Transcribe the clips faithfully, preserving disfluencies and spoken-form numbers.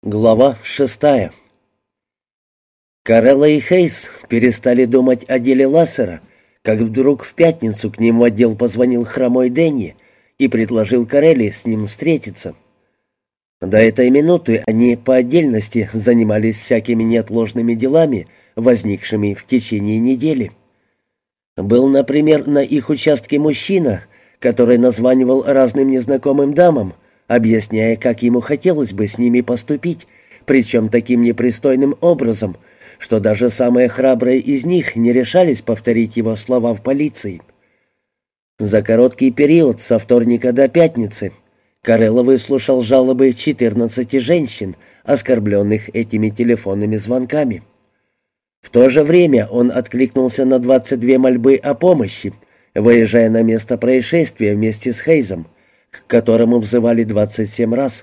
Глава шестая. Карелла и Хейс перестали думать о деле Лассера, как вдруг в пятницу к ним в отдел позвонил хромой Дэнни и предложил Карелле с ним встретиться. До этой минуты они по отдельности занимались всякими неотложными делами, возникшими в течение недели. Был, например, на их участке мужчина, который названивал разным незнакомым дамам, объясняя, как ему хотелось бы с ними поступить, причем таким непристойным образом, что даже самые храбрые из них не решались повторить его слова в полиции. За короткий период со вторника до пятницы Карелла выслушал жалобы четырнадцати женщин, оскорбленных этими телефонными звонками. В то же время он откликнулся на двадцать две мольбы о помощи, выезжая на место происшествия вместе с Хейзом, к которому взывали двадцать семь раз.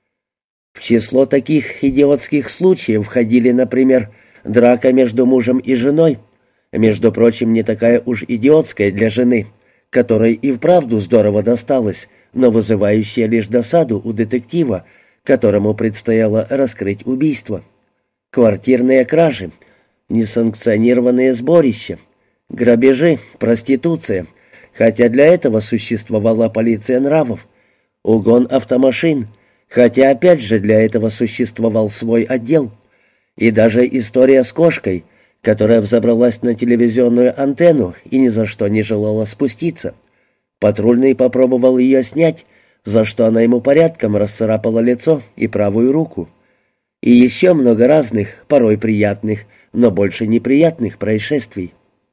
В число таких идиотских случаев входили, например, драка между мужем и женой, между прочим, не такая уж идиотская для жены, которой и вправду здорово досталось, но вызывающая лишь досаду у детектива, которому предстояло раскрыть убийство. Квартирные кражи, несанкционированные сборища, грабежи, проституция, хотя для этого существовала полиция нравов, угон автомашин, хотя опять же для этого существовал свой отдел, и даже история с кошкой, которая взобралась на телевизионную антенну и ни за что не желала спуститься. Патрульный попробовал ее снять, за что она ему порядком расцарапала лицо и правую руку. И еще много разных, порой приятных, но больше неприятных происшествий.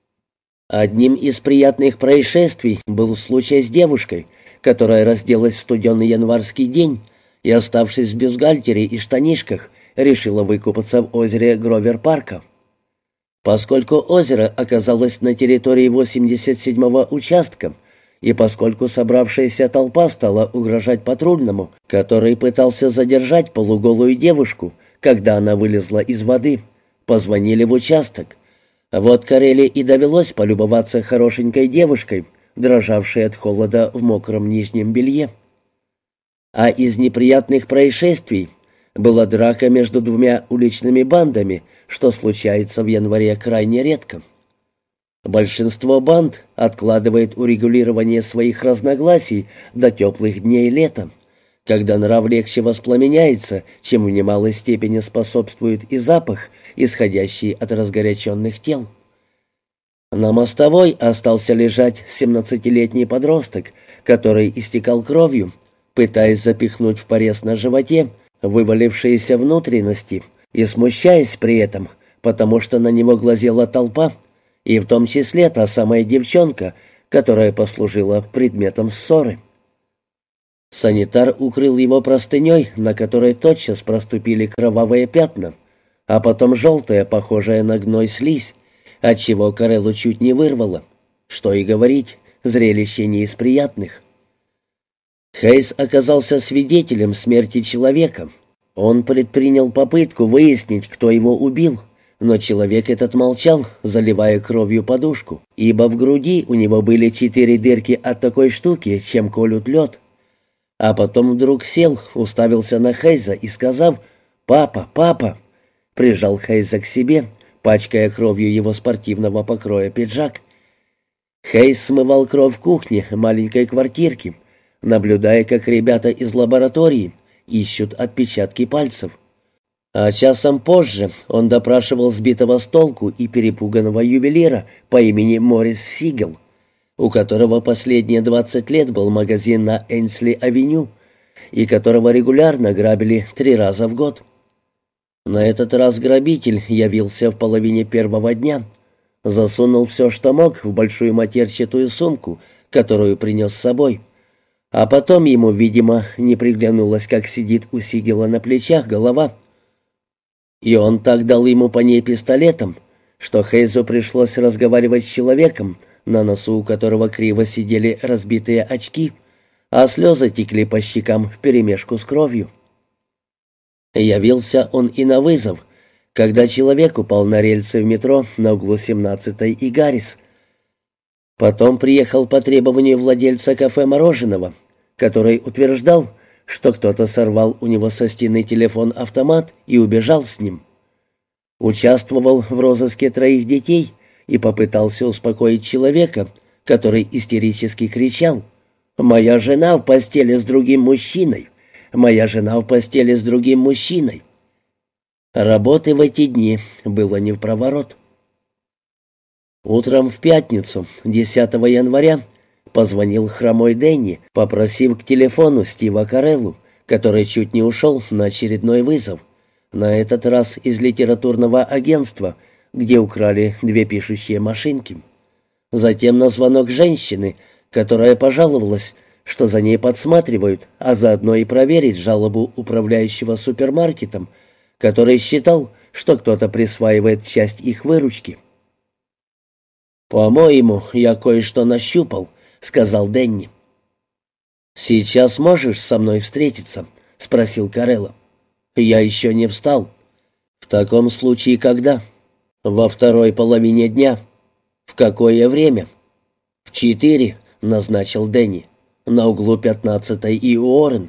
Одним из приятных происшествий был случай с девушкой, которая разделась в студеный январский день и, оставшись в бюстгальтере и штанишках, решила выкупаться в озере Гровер-парка. Поскольку озеро оказалось на территории восемьдесят седьмого участка, и поскольку собравшаяся толпа стала угрожать патрульному, который пытался задержать полуголую девушку, когда она вылезла из воды, позвонили в участок. Вот Карелле и довелось полюбоваться хорошенькой девушкой, дрожавшей от холода в мокром нижнем белье. А из неприятных происшествий была драка между двумя уличными бандами, что случается в январе крайне редко. Большинство банд откладывает урегулирование своих разногласий до теплых дней лета, когда нрав легче воспламеняется, чем в немалой степени способствует и запах, исходящий от разгоряченных тел. На мостовой остался лежать семнадцатилетний подросток, который истекал кровью, пытаясь запихнуть в порез на животе вывалившиеся внутренности и смущаясь при этом, потому что на него глазела толпа, и в том числе та самая девчонка, которая послужила предметом ссоры. Санитар укрыл его простыней, на которой тотчас проступили кровавые пятна, а потом желтая, похожая на гной слизь, отчего Кареллу чуть не вырвало. Что и говорить, зрелище не из приятных. Хейс оказался свидетелем смерти человека. Он предпринял попытку выяснить, кто его убил, но человек этот молчал, заливая кровью подушку, ибо в груди у него были четыре дырки от такой штуки, чем колют лед. А потом вдруг сел, уставился на Хейза и, сказав «Папа, папа», прижал Хейза к себе, пачкая кровью его спортивного покроя пиджак. Хейз смывал кровь в кухне маленькой квартирки, наблюдая, как ребята из лаборатории ищут отпечатки пальцев. А часом позже он допрашивал сбитого с толку и перепуганного ювелира по имени Моррис Сигел, у которого последние двадцать лет был магазин на Энсли-авеню, и которого регулярно грабили три раза в год. На этот раз грабитель явился в половине первого дня, засунул все, что мог, в большую матерчатую сумку, которую принес с собой. А потом ему, видимо, не приглянулось, как сидит у Сигела на плечах голова. И он так дал ему по ней пистолетом, что Хейзу пришлось разговаривать с человеком, на носу у которого криво сидели разбитые очки, а слезы текли по щекам вперемешку с кровью. Явился он и на вызов, когда человек упал на рельсы в метро на углу семнадцатой и Гаррис. Потом приехал по требованию владельца кафе мороженого, который утверждал, что кто-то сорвал у него со стены телефон-автомат и убежал с ним. Участвовал в розыске троих детей и попытался успокоить человека, который истерически кричал: «Моя жена в постели с другим мужчиной! Моя жена в постели с другим мужчиной!» Работы в эти дни было не впроворот. Утром в пятницу, десятого января, позвонил хромой Дэнни, попросив к телефону Стива Кареллу, который чуть не ушел на очередной вызов, на этот раз из литературного агентства, где украли две пишущие машинки. Затем на звонок женщины, которая пожаловалась, что за ней подсматривают, а заодно и проверить жалобу управляющего супермаркетом, который считал, что кто-то присваивает часть их выручки. «По-моему, я кое-что нащупал», — сказал Дэнни. «Сейчас можешь со мной встретиться?» — спросил Карелло. «Я еще не встал». «В таком случае когда?» «Во второй половине дня». «В какое время?» «В четыре», — назначил Дэнни, — «на углу пятнадцатой и Уоррен».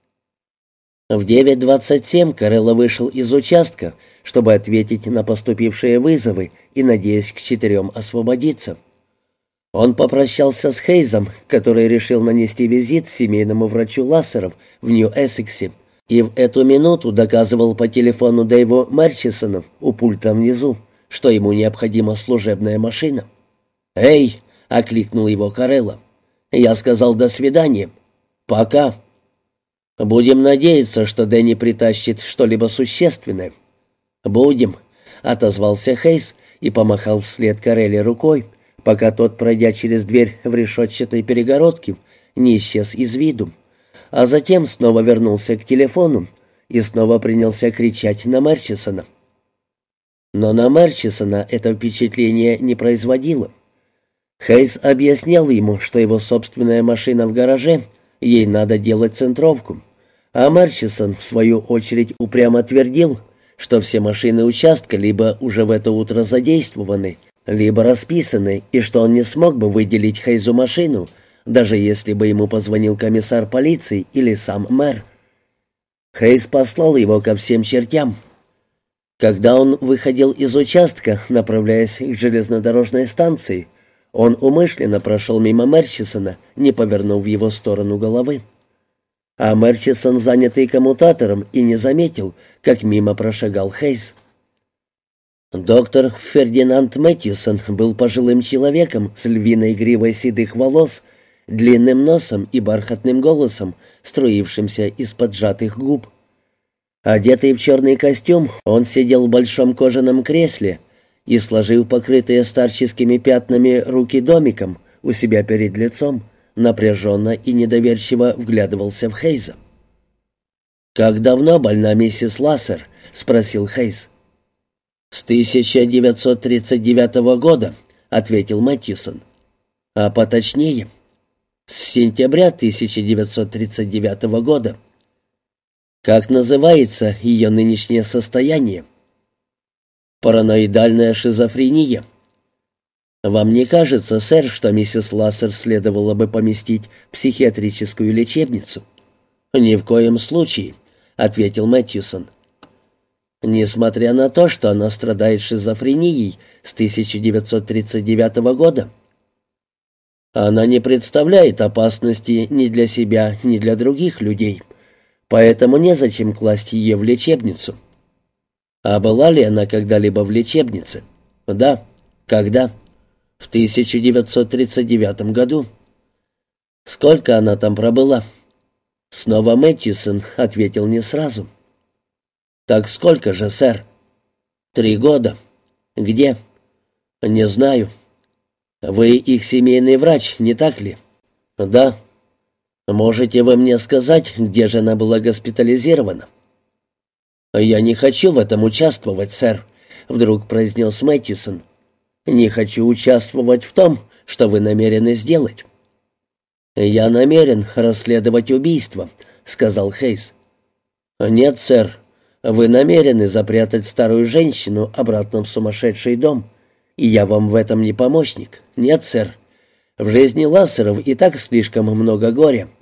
В девять двадцать семь Карелло вышел из участка, чтобы ответить на поступившие вызовы и, надеясь к четырем освободиться. Он попрощался с Хейзом, который решил нанести визит семейному врачу Лассеров в Нью-Эссексе, и в эту минуту доказывал по телефону Дэйву Мерчисону у пульта внизу, что ему необходима служебная машина. «Эй!» — окликнул его Карелло. «Я сказал «до свидания». «Пока». «Будем надеяться, что Дэнни притащит что-либо существенное». «Будем», — отозвался Хейз и помахал вслед Карелле рукой, пока тот, пройдя через дверь в решетчатой перегородке, не исчез из виду, а затем снова вернулся к телефону и снова принялся кричать на Мерчисона. Но на Мерчисона это впечатление не производило. Хейз объяснял ему, что его собственная машина в гараже, ей надо делать центровку, а Мерчисон, в свою очередь, упрямо твердил, что все машины участка либо уже в это утро задействованы, либо расписаны, и что он не смог бы выделить Хейзу машину, даже если бы ему позвонил комиссар полиции или сам мэр. Хейз послал его ко всем чертям. Когда он выходил из участка, направляясь к железнодорожной станции, он умышленно прошел мимо Мерчисона, не повернув в его сторону головы. А Мерчисон, занятый коммутатором, и не заметил, как мимо прошагал Хейз. Доктор Фердинанд Мэтьюсон был пожилым человеком с львиной гривой седых волос, длинным носом и бархатным голосом, струившимся из-под сжатых губ. Одетый в черный костюм, он сидел в большом кожаном кресле и, сложив покрытые старческими пятнами руки домиком у себя перед лицом, напряженно и недоверчиво вглядывался в Хейза. «Как давно больна миссис Лассер?» — спросил Хейз. «С тысяча девятьсот тридцать девятого года», — ответил Мэтьюсон. «А поточнее, с сентября тысяча девятьсот тридцать девятого года». «Как называется ее нынешнее состояние?» «Параноидальная шизофрения». «Вам не кажется, сэр, что миссис Лассер следовало бы поместить в психиатрическую лечебницу?» «Ни в коем случае», — ответил Мэтьюсон. «Несмотря на то, что она страдает шизофренией с тысяча девятьсот тридцать девятого года, она не представляет опасности ни для себя, ни для других людей, поэтому незачем класть ее в лечебницу». «А была ли она когда-либо в лечебнице?» «Да». «Когда?» «В тысяча девятьсот тридцать девятом году». «Сколько она там пробыла?» Снова Мэтьюсон ответил не сразу. «Так сколько же, сэр?» «Три года». «Где?» «Не знаю». «Вы их семейный врач, не так ли?» «Да». «Можете вы мне сказать, где же она была госпитализирована?» «Я не хочу в этом участвовать, сэр», — вдруг произнес Мэтьюсон. «Не хочу участвовать в том, что вы намерены сделать». «Я намерен расследовать убийство», — сказал Хейз. «Нет, сэр, вы намерены запрятать старую женщину обратно в сумасшедший дом, и я вам в этом не помощник. Нет, сэр, в жизни Лассеров и так слишком много горя.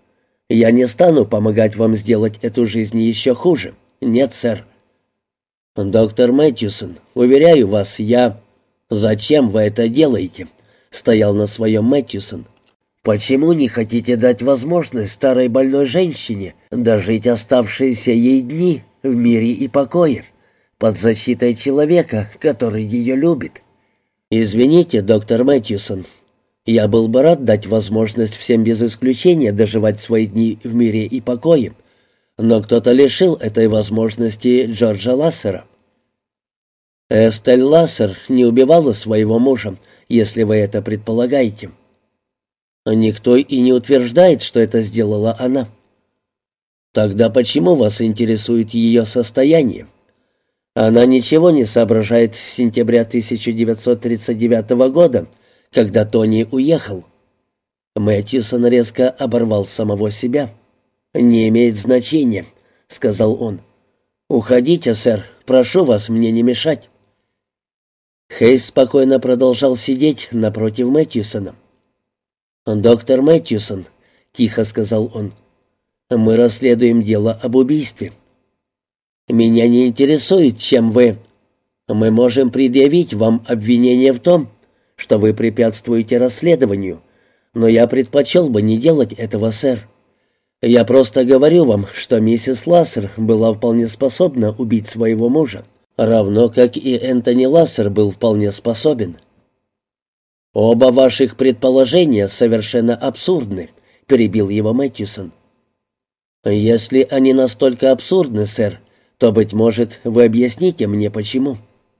Я не стану помогать вам сделать эту жизнь еще хуже. Нет, сэр. Доктор Мэтьюсон, уверяю вас, я... Зачем вы это делаете? Стоял на своем Мэтьюсон. Почему не хотите дать возможность старой больной женщине дожить оставшиеся ей дни в мире и покое, под защитой человека, который ее любит? Извините, доктор Мэтьюсон, я был бы рад дать возможность всем без исключения доживать свои дни в мире и покое, но кто-то лишил этой возможности Джорджа Лассера. Эстель Лассер не убивала своего мужа, если вы это предполагаете. Никто и не утверждает, что это сделала она. Тогда почему вас интересует ее состояние? Она ничего не соображает с сентября тысяча девятьсот тридцать девятого года, когда Тони уехал. Мэтьюсон резко оборвал самого себя. «Не имеет значения», — сказал он. «Уходите, сэр, прошу вас мне не мешать». Хейс спокойно продолжал сидеть напротив Мэтьюсона. «Доктор Мэтьюсон», — тихо сказал он, — «мы расследуем дело об убийстве. Меня не интересует, чем вы. Мы можем предъявить вам обвинение в том, что вы препятствуете расследованию, но я предпочел бы не делать этого, сэр. Я просто говорю вам, что миссис Лассер была вполне способна убить своего мужа, равно как и Энтони Лассер был вполне способен». «Оба ваших предположения совершенно абсурдны», — перебил его Мэтьюсон. «Если они настолько абсурдны, сэр, то, быть может, вы объясните мне, почему».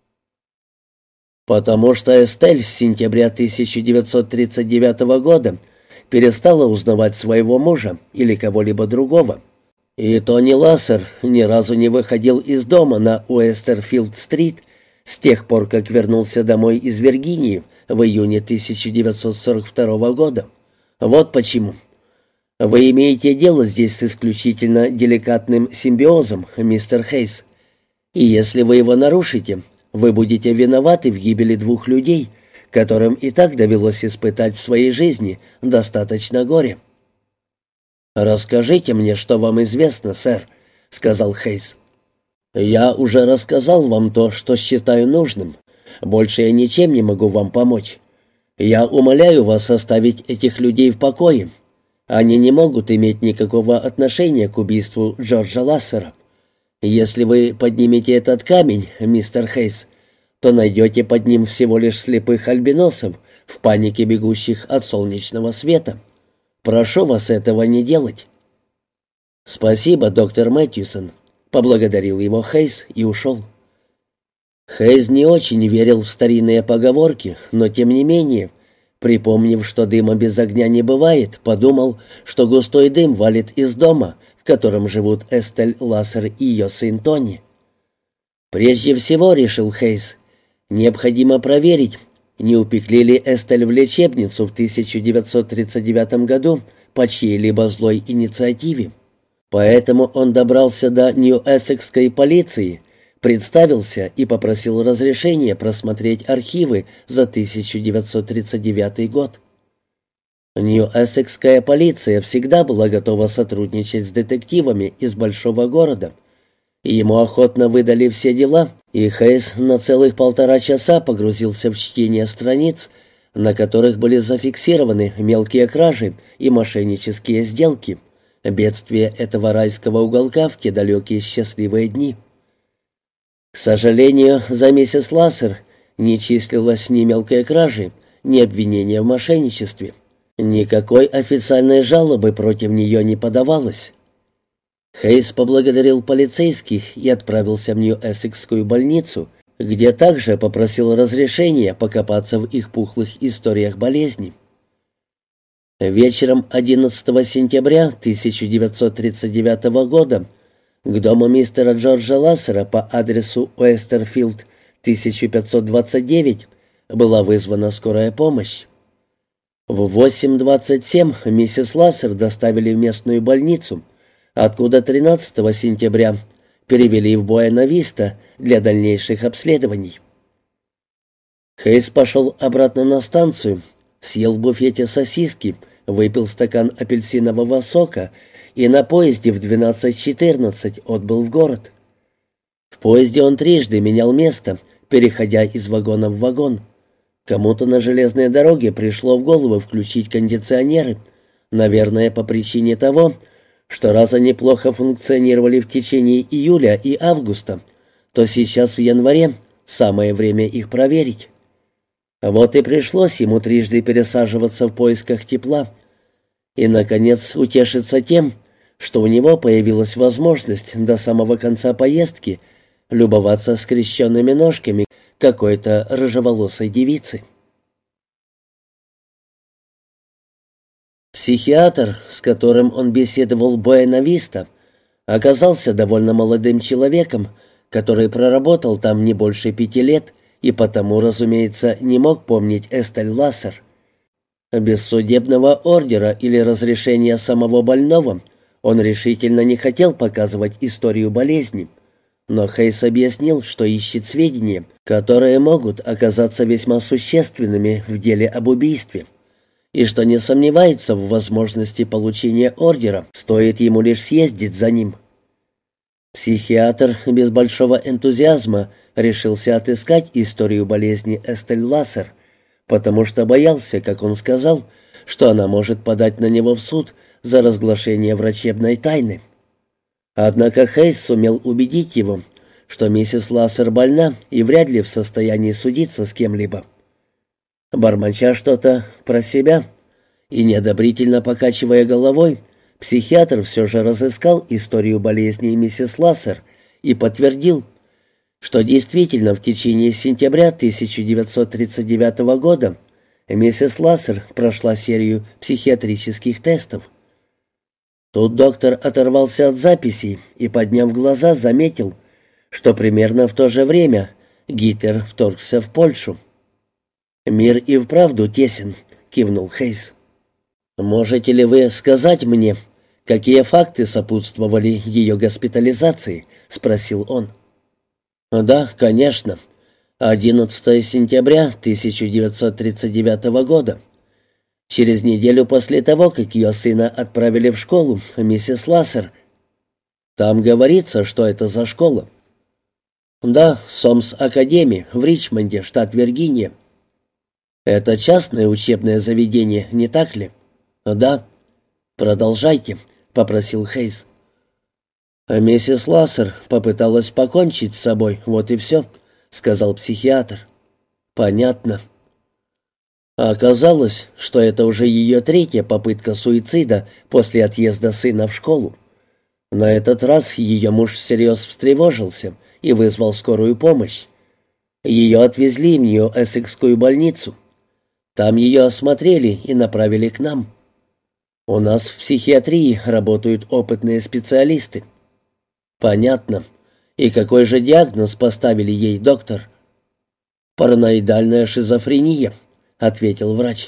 «Потому что Эстель с сентября тысяча девятьсот тридцать девятого года перестала узнавать своего мужа или кого-либо другого. И Тони Лассер ни разу не выходил из дома на Уэстерфилд-стрит с тех пор, как вернулся домой из Виргинии в июне тысяча девятьсот сорок второго года. Вот почему. Вы имеете дело здесь с исключительно деликатным симбиозом, мистер Хейс. И если вы его нарушите, вы будете виноваты в гибели двух людей, которым и так довелось испытать в своей жизни достаточно горя. «Расскажите мне, что вам известно, сэр», — сказал Хейс. «Я уже рассказал вам то, что считаю нужным. Больше я ничем не могу вам помочь. Я умоляю вас оставить этих людей в покое. Они не могут иметь никакого отношения к убийству Джорджа Лассера. Если вы поднимете этот камень, мистер Хейс, то найдете под ним всего лишь слепых альбиносов, в панике бегущих от солнечного света. Прошу вас этого не делать». «Спасибо, доктор Мэтьюсон», — поблагодарил его Хейс и ушел. Хейс не очень верил в старинные поговорки, но тем не менее, припомнив, что дыма без огня не бывает, подумал, что густой дым валит из дома, в котором живут Эстель Лассер и ее сын Тони. Прежде всего, решил Хейс, необходимо проверить, не упекли ли Эстель в лечебницу в тысяча девятьсот тридцать девятом году по чьей-либо злой инициативе. Поэтому он добрался до Нью-Эссекской полиции, представился и попросил разрешения просмотреть архивы за тысяча девятьсот тридцать девятый год. Нью-Эссекская полиция всегда была готова сотрудничать с детективами из большого города. Ему охотно выдали все дела, и Хейс на целых полтора часа погрузился в чтение страниц, на которых были зафиксированы мелкие кражи и мошеннические сделки, бедствие этого райского уголка в те далекие счастливые дни. К сожалению, за миссис Лассер не числилось ни мелкой кражи, ни обвинения в мошенничестве. Никакой официальной жалобы против нее не подавалось. Хейс поблагодарил полицейских и отправился в Нью-Эссекскую больницу, где также попросил разрешения покопаться в их пухлых историях болезни. Вечером одиннадцатого сентября тысяча девятьсот тридцать девятого года к дому мистера Джорджа Лассера по адресу Уэстерфилд, тысяча пятьсот двадцать девять, была вызвана скорая помощь. В восемь двадцать семь миссис Лассер доставили в местную больницу, откуда тринадцатого сентября перевели в Буэна-Виста для дальнейших обследований. Хейс пошел обратно на станцию, съел в буфете сосиски, выпил стакан апельсинового сока и на поезде в двенадцать четырнадцать отбыл в город. В поезде он трижды менял место, переходя из вагона в вагон. Кому-то на железной дороге пришло в голову включить кондиционеры, наверное, по причине того, что раз они плохо функционировали в течение июля и августа, то сейчас в январе самое время их проверить. Вот и пришлось ему трижды пересаживаться в поисках тепла и, наконец, утешиться тем, что у него появилась возможность до самого конца поездки любоваться скрещенными ножками какой-то рыжеволосой девицы. Психиатр, с которым он беседовал в Буэна-Виста, оказался довольно молодым человеком, который проработал там не больше пяти лет и потому, разумеется, не мог помнить Эстель Лассер. Без судебного ордера или разрешения самого больного он решительно не хотел показывать историю болезни, но Хейс объяснил, что ищет сведения, которые могут оказаться весьма существенными в деле об убийстве, и что не сомневается в возможности получения ордера, стоит ему лишь съездить за ним. Психиатр без большого энтузиазма решился отыскать историю болезни Эстель Лассер, потому что боялся, как он сказал, что она может подать на него в суд за разглашение врачебной тайны. Однако Хейс сумел убедить его, что миссис Лассер больна и вряд ли в состоянии судиться с кем-либо. Бормоча что-то про себя и неодобрительно покачивая головой, психиатр все же разыскал историю болезни миссис Лассер и подтвердил, что действительно в течение сентября тысяча девятьсот тридцать девятого года миссис Лассер прошла серию психиатрических тестов. Тут доктор оторвался от записей и, подняв глаза, заметил, что примерно в то же время Гитлер вторгся в Польшу. «Мир и вправду тесен», — кивнул Хейс. «Можете ли вы сказать мне, какие факты сопутствовали ее госпитализации?» — спросил он. «Да, конечно. одиннадцатого сентября тысяча девятьсот тридцать девятого года. Через неделю после того, как ее сына отправили в школу, миссис Лассер...» «Там говорится, что это за школа?» «Да, Сомс Академи в Ричмонде, штат Виргиния». «Это частное учебное заведение, не так ли?» «Да». «Продолжайте», — попросил Хейс. «Миссис Лассер попыталась покончить с собой, вот и все», — сказал психиатр. «Понятно». Оказалось, что это уже ее третья попытка суицида после отъезда сына в школу. На этот раз ее муж всерьез встревожился и вызвал скорую помощь. Ее отвезли в Нью-Эссекскую больницу. Там ее осмотрели и направили к нам. У нас в психиатрии работают опытные специалисты. Понятно. И какой же диагноз поставили ей, доктор? Параноидальная шизофрения, ответил врач.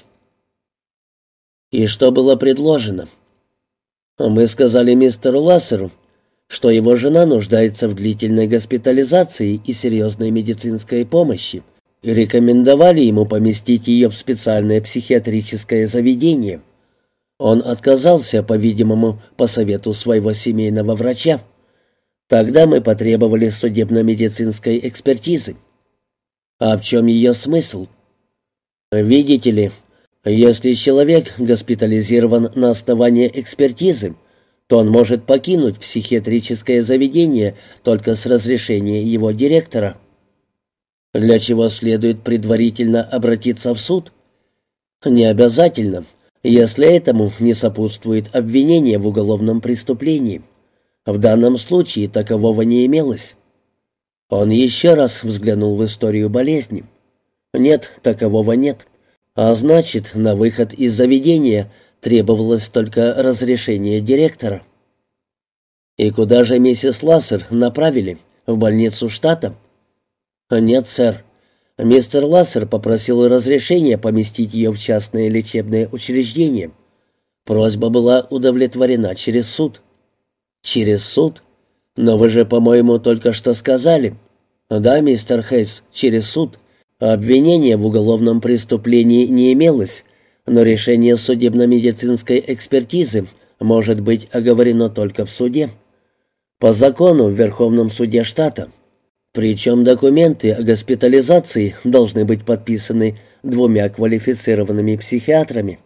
И что было предложено? Мы сказали мистеру Лассеру, что его жена нуждается в длительной госпитализации и серьезной медицинской помощи, и рекомендовали ему поместить ее в специальное психиатрическое заведение. Он отказался, по-видимому, по совету своего семейного врача. Тогда мы потребовали судебно-медицинской экспертизы. А в чем ее смысл? Видите ли, если человек госпитализирован на основании экспертизы, то он может покинуть психиатрическое заведение только с разрешения его директора. Для чего следует предварительно обратиться в суд? Не обязательно, если этому не сопутствует обвинение в уголовном преступлении. В данном случае такового не имелось. Он еще раз взглянул в историю болезни. Нет, такового нет. А значит, на выход из заведения требовалось только разрешение директора. И куда же миссис Лассер направили? В больницу штата? Нет, сэр. Мистер Лассер попросил разрешения поместить ее в частное лечебное учреждение. Просьба была удовлетворена через суд. Через суд? Но вы же, по-моему, только что сказали. Да, мистер Хейс, через суд. Обвинения в уголовном преступлении не имелось, но решение судебно-медицинской экспертизы может быть оговорено только в суде. По закону в Верховном суде штата. Причем документы о госпитализации должны быть подписаны двумя квалифицированными психиатрами.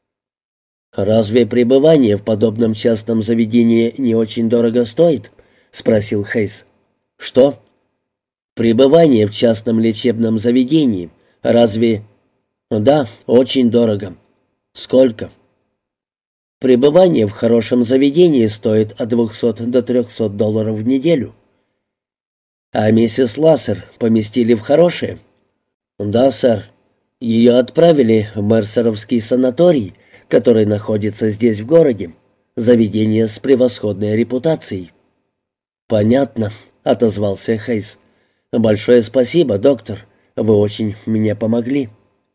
«Разве пребывание в подобном частном заведении не очень дорого стоит?» — спросил Хейс. «Что?» «Пребывание в частном лечебном заведении. Разве...» «Да, очень дорого». «Сколько?» «Пребывание в хорошем заведении стоит от двухсот до трехсот долларов в неделю». «А миссис Лассер поместили в хорошее?» «Да, сэр. Ее отправили в Мерсеровский санаторий, который находится здесь в городе. Заведение с превосходной репутацией». «Понятно», — отозвался Хейс. «Большое спасибо, доктор. Вы очень мне помогли».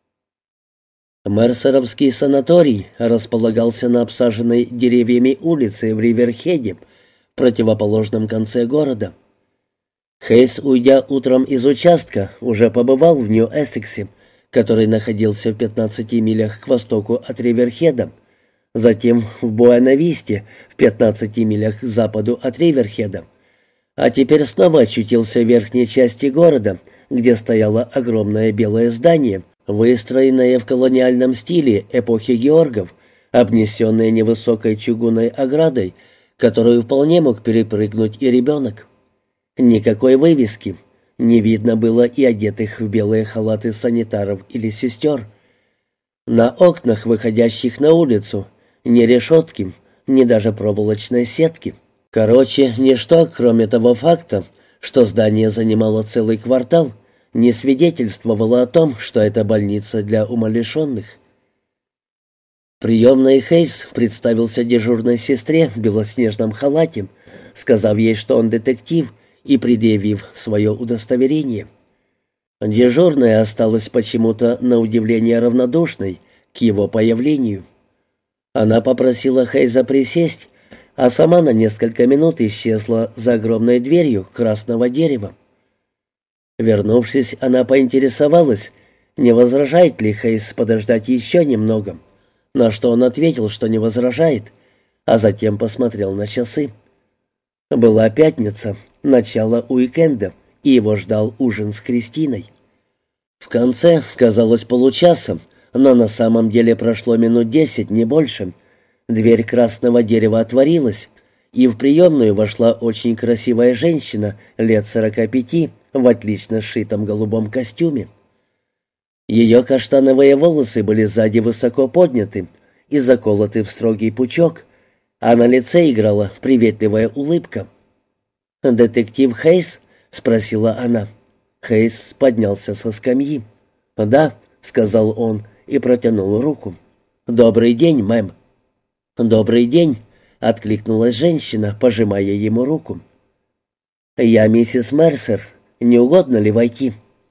Мерсеровский санаторий располагался на обсаженной деревьями улице в Риверхеде, в противоположном конце города. Хейс, уйдя утром из участка, уже побывал в Нью-Эссексе, который находился в пятнадцати милях к востоку от Риверхеда, затем в Буэна-Висте, в пятнадцати милях к западу от Риверхеда, а теперь снова очутился в верхней части города, где стояло огромное белое здание, выстроенное в колониальном стиле эпохи Георгов, обнесенное невысокой чугунной оградой, которую вполне мог перепрыгнуть и ребенок. Никакой вывески. Не видно было и одетых в белые халаты санитаров или сестер. На окнах, выходящих на улицу, ни решетки, ни даже проволочной сетки. Короче, ничто, кроме того факта, что здание занимало целый квартал, не свидетельствовало о том, что это больница для умалишенных. Приемный Хейс представился дежурной сестре в белоснежном халате, сказав ей, что он детектив, и предъявив свое удостоверение. Дежурная осталась почему-то на удивление равнодушной к его появлению. Она попросила Хейза присесть, а сама на несколько минут исчезла за огромной дверью красного дерева. Вернувшись, она поинтересовалась, не возражает ли Хейс подождать еще немного, на что он ответил, что не возражает, а затем посмотрел на часы. Была пятница, начало уикенда, и его ждал ужин с Кристиной. В конце, казалось, получаса, но на самом деле прошло минут десять, не больше. Дверь красного дерева отворилась, и в приемную вошла очень красивая женщина лет сорока пяти в отлично сшитом голубом костюме. Ее каштановые волосы были сзади высоко подняты и заколоты в строгий пучок, а на лице играла приветливая улыбка. «Детектив Хейс?» — спросила она. Хейс поднялся со скамьи. «Да», — сказал он и протянул руку. «Добрый день, мэм». «Добрый день», — откликнулась женщина, пожимая ему руку. «Я миссис Мерсер. Не угодно ли войти?»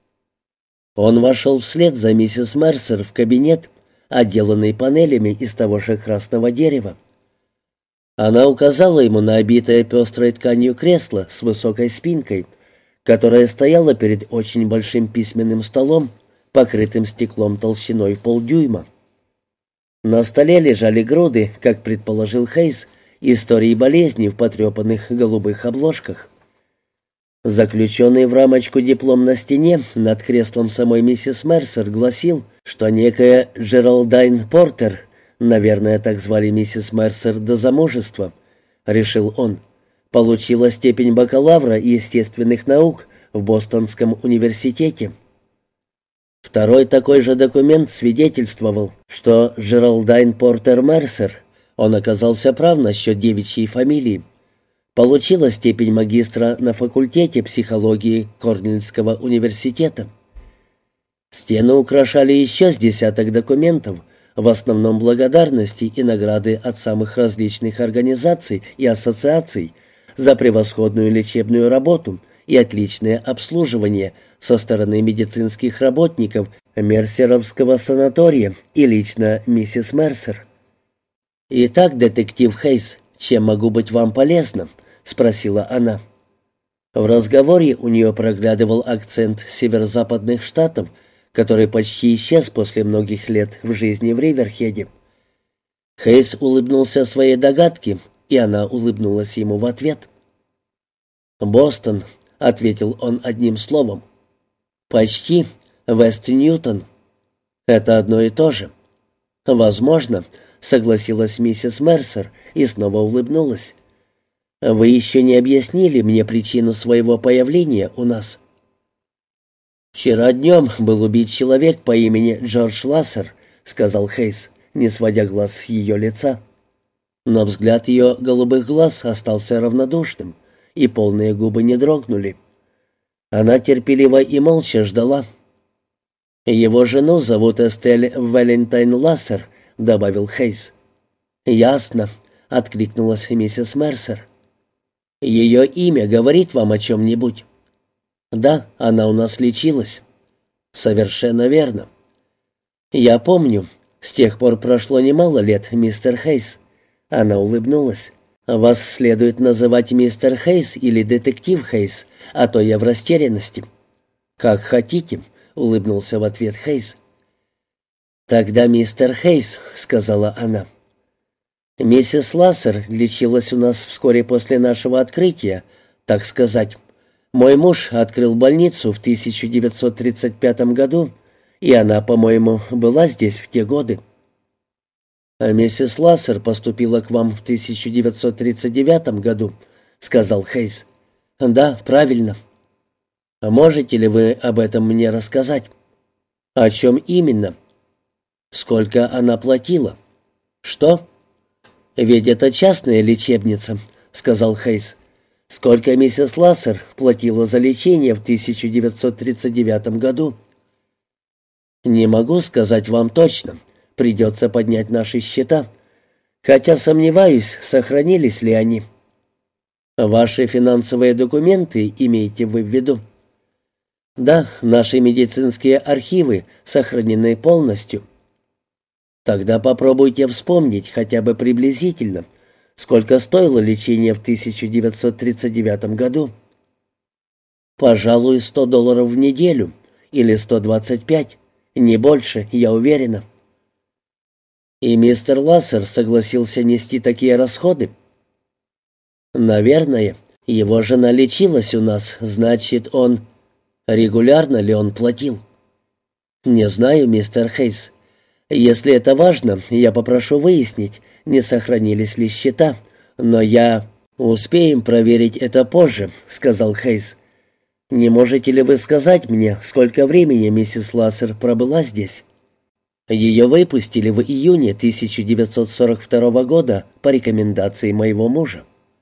Он вошел вслед за миссис Мерсер в кабинет, отделанный панелями из того же красного дерева. Она указала ему на обитое пестрой тканью кресло с высокой спинкой, которое стояло перед очень большим письменным столом, покрытым стеклом толщиной в полдюйма. На столе лежали груды, как предположил Хейс, истории болезни в потрепанных голубых обложках. Заключенный в рамочку диплом на стене над креслом самой миссис Мерсер гласил, что некая Джералдайн Портер, наверное, так звали миссис Мерсер до замужества, решил он, получила степень бакалавра естественных наук в Бостонском университете. Второй такой же документ свидетельствовал, что Джералдайн Портер Мерсер, он оказался прав насчет девичьей фамилии, получила степень магистра на факультете психологии Корнельского университета. Стены украшали еще с десяток документов, в основном благодарности и награды от самых различных организаций и ассоциаций за превосходную лечебную работу и отличное обслуживание со стороны медицинских работников Мерсеровского санатория и лично миссис Мерсер. «Итак, детектив Хейс, чем могу быть вам полезна?» — спросила она. В разговоре у нее проглядывал акцент северо-западных штатов, который почти исчез после многих лет в жизни в Риверхеде. Хейс улыбнулся своей догадке, и она улыбнулась ему в ответ. «Бостон», — ответил он одним словом. «Почти. Вест-Ньютон. Это одно и то же». «Возможно», — согласилась миссис Мерсер и снова улыбнулась. «Вы еще не объяснили мне причину своего появления у нас». «Вчера днем был убит человек по имени Джордж Лассер», — сказал Хейс, не сводя глаз с ее лица. Но взгляд ее голубых глаз остался равнодушным, и полные губы не дрогнули. Она терпеливо и молча ждала. «Его жену зовут Эстель Валентайн Лассер», — добавил Хейс. «Ясно», — откликнулась миссис Мерсер. «Ее имя говорит вам о чем-нибудь?» «Да, она у нас лечилась». «Совершенно верно». «Я помню. С тех пор прошло немало лет, мистер Хейс». Она улыбнулась. «Вас следует называть мистер Хейс или детектив Хейс, а то я в растерянности». «Как хотите», — улыбнулся в ответ Хейс. «Тогда мистер Хейс», — сказала она. «Миссис Лассер лечилась у нас вскоре после нашего открытия, так сказать. Мой муж открыл больницу в тысяча девятьсот тридцать пятом году, и она, по-моему, была здесь в те годы». «А миссис Лассер поступила к вам в тысяча девятьсот тридцать девятом году», — сказал Хейс. «Да, правильно». «А можете ли вы об этом мне рассказать?» «О чем именно?» «Сколько она платила?» «Что?» «Ведь это частная лечебница», — сказал Хейс. «Сколько миссис Лассер платила за лечение в тысяча девятьсот тридцать девятом году?» «Не могу сказать вам точно. Придется поднять наши счета. Хотя сомневаюсь, сохранились ли они». «Ваши финансовые документы имеете вы в виду?» «Да, наши медицинские архивы сохранены полностью». «Тогда попробуйте вспомнить хотя бы приблизительно, сколько стоило лечение в тысяча девятьсот тридцать девятом году». «Пожалуй, сто долларов в неделю или сто двадцать пять, не больше, я уверена». «И мистер Лассер согласился нести такие расходы?» «Наверное. Его жена лечилась у нас, значит, он...» «Регулярно ли он платил?» «Не знаю, мистер Хейс. Если это важно, я попрошу выяснить, не сохранились ли счета. Но я...» «Успеем проверить это позже», — сказал Хейс. «Не можете ли вы сказать мне, сколько времени миссис Лассер пробыла здесь?» «Ее выпустили в июне тысяча девятьсот сорок второго года по рекомендации моего мужа».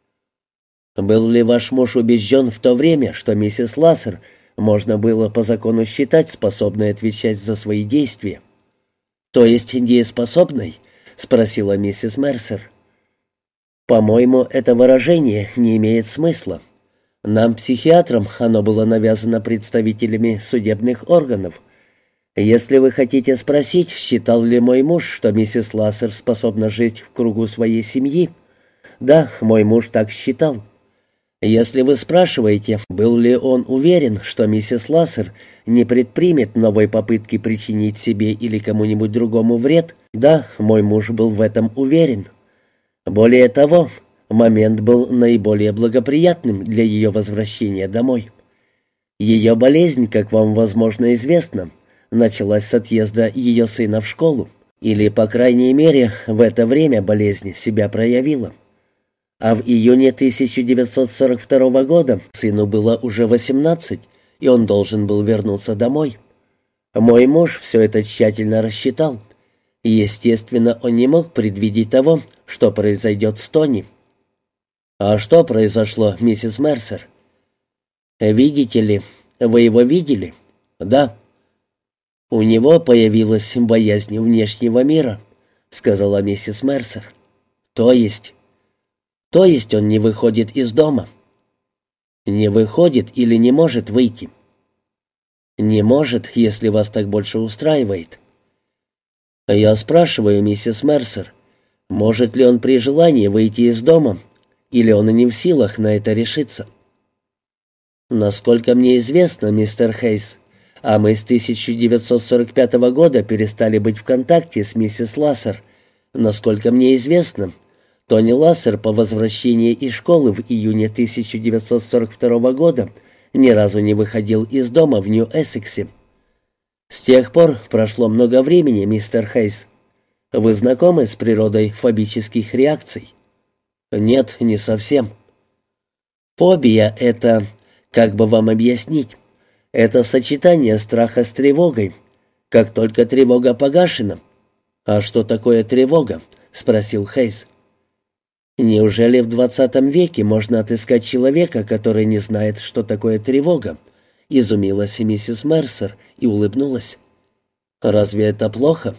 «Был ли ваш муж убежден в то время, что миссис Лассер можно было по закону считать способной отвечать за свои действия?» «То есть дееспособной?» — спросила миссис Мерсер. «По-моему, это выражение не имеет смысла. Нам, психиатрам, оно было навязано представителями судебных органов. Если вы хотите спросить, считал ли мой муж, что миссис Лассер способна жить в кругу своей семьи, да, мой муж так считал. Если вы спрашиваете, был ли он уверен, что миссис Лассер не предпримет новой попытки причинить себе или кому-нибудь другому вред, да, мой муж был в этом уверен. Более того, момент был наиболее благоприятным для ее возвращения домой. Ее болезнь, как вам, возможно, известно, началась с отъезда ее сына в школу, или, по крайней мере, в это время болезнь себя проявила. А в июне тысяча девятьсот сорок второго года сыну было уже восемнадцать, и он должен был вернуться домой. Мой муж все это тщательно рассчитал, и, естественно, он не мог предвидеть того, что произойдет с Тони. «А что произошло, миссис Мерсер?» «Видите ли, вы его видели?» «Да». «У него появилась боязнь внешнего мира», — сказала миссис Мерсер. «То есть?» «То есть он не выходит из дома?» «Не выходит или не может выйти?» «Не может, если вас так больше устраивает». «Я спрашиваю, миссис Мерсер, может ли он при желании выйти из дома, или он и не в силах на это решиться?» «Насколько мне известно, мистер Хейс, а мы с тысяча девятьсот сорок пятого года перестали быть в контакте с миссис Лассер, Насколько мне известно, Тони Лассер по возвращении из школы в июне тысяча девятьсот сорок второго года ни разу не выходил из дома в Нью-Эссексе. С тех пор прошло много времени, мистер Хейс. Вы знакомы с природой фобических реакций? Нет, не совсем. Фобия — это, как бы вам объяснить, это сочетание страха с тревогой. Как только тревога погашена. А что такое тревога? Спросил Хейс. Неужели в двадцатом веке можно отыскать человека, который не знает, что такое тревога? Изумилась миссис Мерсер и улыбнулась. Разве это плохо?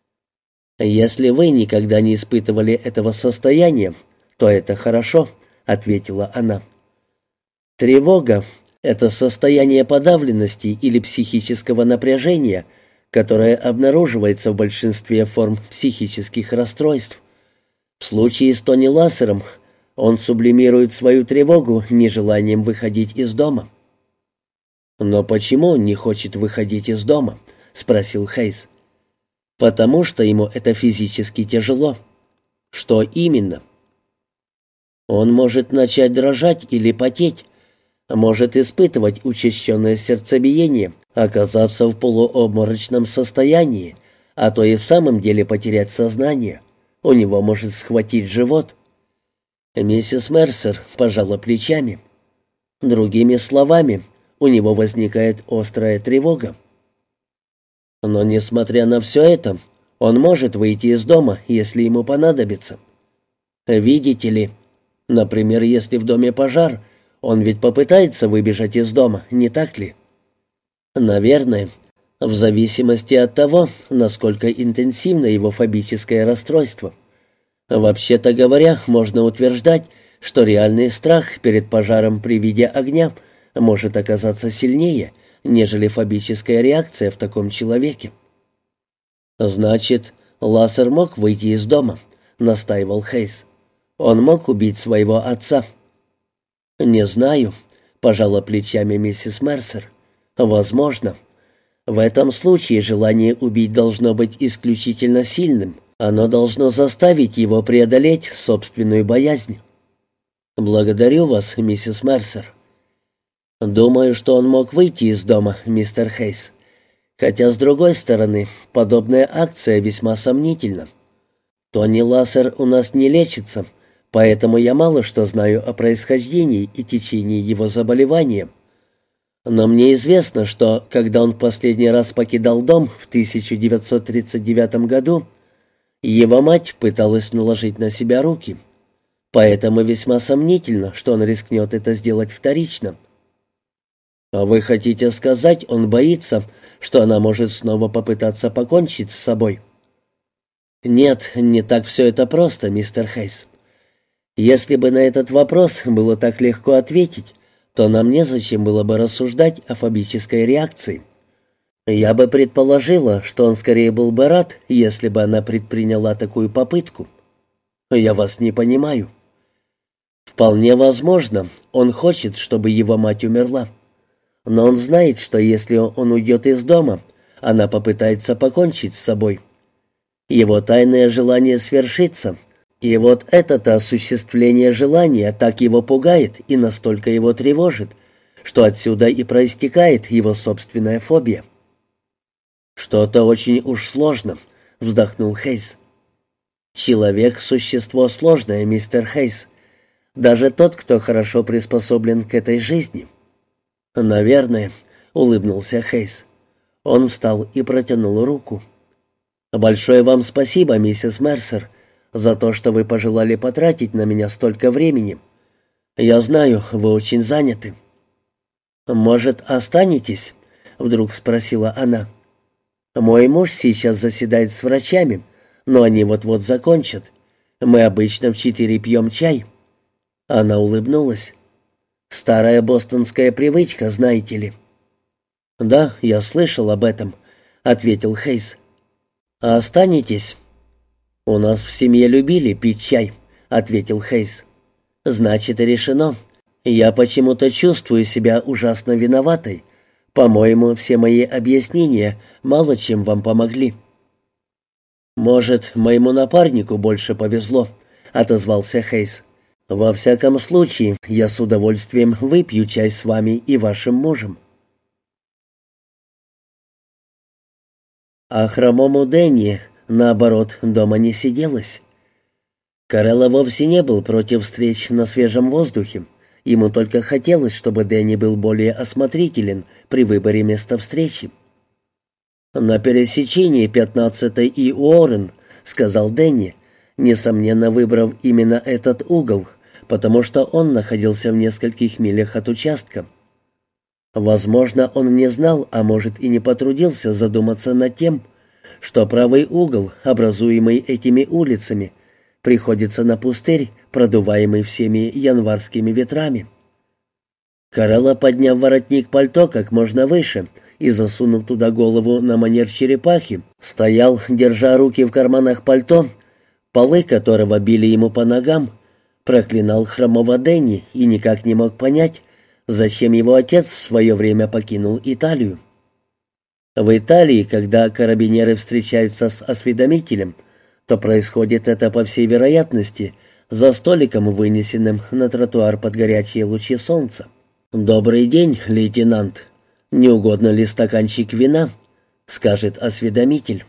Если вы никогда не испытывали этого состояния, то это хорошо, ответила она. Тревога — это состояние подавленности или психического напряжения, которое обнаруживается в большинстве форм психических расстройств. В случае с Тони Лассером он сублимирует свою тревогу нежеланием выходить из дома. «Но почему он не хочет выходить из дома?» — спросил Хейс. «Потому что ему это физически тяжело». «Что именно?» «Он может начать дрожать или потеть, может испытывать учащенное сердцебиение, оказаться в полуобморочном состоянии, а то и в самом деле потерять сознание. У него может схватить живот». Миссис Мерсер пожала плечами. Другими словами, у него возникает острая тревога. Но, несмотря на все это, он может выйти из дома, если ему понадобится. Видите ли, например, если в доме пожар, он ведь попытается выбежать из дома, не так ли? Наверное, в зависимости от того, насколько интенсивно его фобическое расстройство. Вообще-то говоря, можно утверждать, что реальный страх перед пожаром при виде огня может оказаться сильнее, нежели фобическая реакция в таком человеке. «Значит, Лассер мог выйти из дома», — настаивал Хейс. «Он мог убить своего отца». «Не знаю», — пожала плечами миссис Мерсер. «Возможно. В этом случае желание убить должно быть исключительно сильным. Оно должно заставить его преодолеть собственную боязнь». «Благодарю вас, миссис Мерсер». «Думаю, что он мог выйти из дома, мистер Хейс. Хотя, с другой стороны, подобная акция весьма сомнительна. Тони Лассер у нас не лечится, поэтому я мало что знаю о происхождении и течении его заболевания. Но мне известно, что, когда он в последний раз покидал дом в тысяча девятьсот тридцать девятом году, его мать пыталась наложить на себя руки. Поэтому весьма сомнительно, что он рискнет это сделать вторично». «А вы хотите сказать, он боится, что она может снова попытаться покончить с собой?» «Нет, не так все это просто, мистер Хейс. Если бы на этот вопрос было так легко ответить, то нам незачем было бы рассуждать о фобической реакции. Я бы предположила, что он скорее был бы рад, если бы она предприняла такую попытку. Я вас не понимаю. Вполне возможно, он хочет, чтобы его мать умерла. Но он знает, что если он уйдет из дома, она попытается покончить с собой. Его тайное желание свершится, и вот это-то осуществление желания так его пугает и настолько его тревожит, что отсюда и проистекает его собственная фобия». «Что-то очень уж сложно», — вздохнул Хейс. «Человек — существо сложное, мистер Хейс. Даже тот, кто хорошо приспособлен к этой жизни». «Наверное», — улыбнулся Хейс. Он встал и протянул руку. «Большое вам спасибо, миссис Мерсер, за то, что вы пожелали потратить на меня столько времени. Я знаю, вы очень заняты». «Может, останетесь?» — вдруг спросила она. «Мой муж сейчас заседает с врачами, но они вот-вот закончат. Мы обычно в четыре пьем чай». Она улыбнулась. «Старая бостонская привычка, знаете ли». «Да, я слышал об этом», — ответил Хейс. «А останетесь?» «У нас в семье любили пить чай», — ответил Хейс. «Значит, решено. Я почему-то чувствую себя ужасно виноватой. По-моему, все мои объяснения мало чем вам помогли». «Может, моему напарнику больше повезло», — отозвался Хейс. «Во всяком случае, я с удовольствием выпью чай с вами и вашим мужем». А хромому Дэнни, наоборот, дома не сиделось. Карелла вовсе не был против встреч на свежем воздухе. Ему только хотелось, чтобы Дэнни был более осмотрителен при выборе места встречи. «На пересечении пятнадцатой и Уоррен», — сказал Дэнни, несомненно выбрав именно этот угол, потому что он находился в нескольких милях от участка. Возможно, он не знал, а может и не потрудился задуматься над тем, что правый угол, образуемый этими улицами, приходится на пустырь, продуваемый всеми январскими ветрами. Карелла, подняв воротник пальто как можно выше и засунув туда голову на манер черепахи, стоял, держа руки в карманах пальто, полы которого били ему по ногам, проклинал хромого Дэнни и никак не мог понять, зачем его отец в свое время покинул Италию. В Италии, когда карабинеры встречаются с осведомителем, то происходит это, по всей вероятности, за столиком, вынесенным на тротуар под горячие лучи солнца. «Добрый день, лейтенант. Не угодно ли стаканчик вина?» — скажет осведомитель.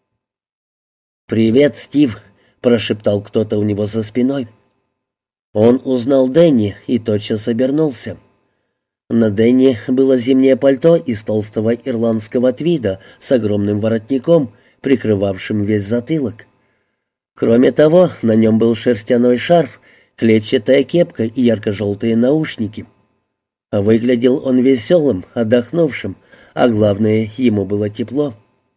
«Привет, Стив», — прошептал кто-то у него за спиной. Он узнал Дэнни и тотчас обернулся. На Дэнни было зимнее пальто из толстого ирландского твида с огромным воротником, прикрывавшим весь затылок. Кроме того, на нем был шерстяной шарф, клетчатая кепка и ярко-желтые наушники. Выглядел он веселым, отдохнувшим, а главное, ему было тепло.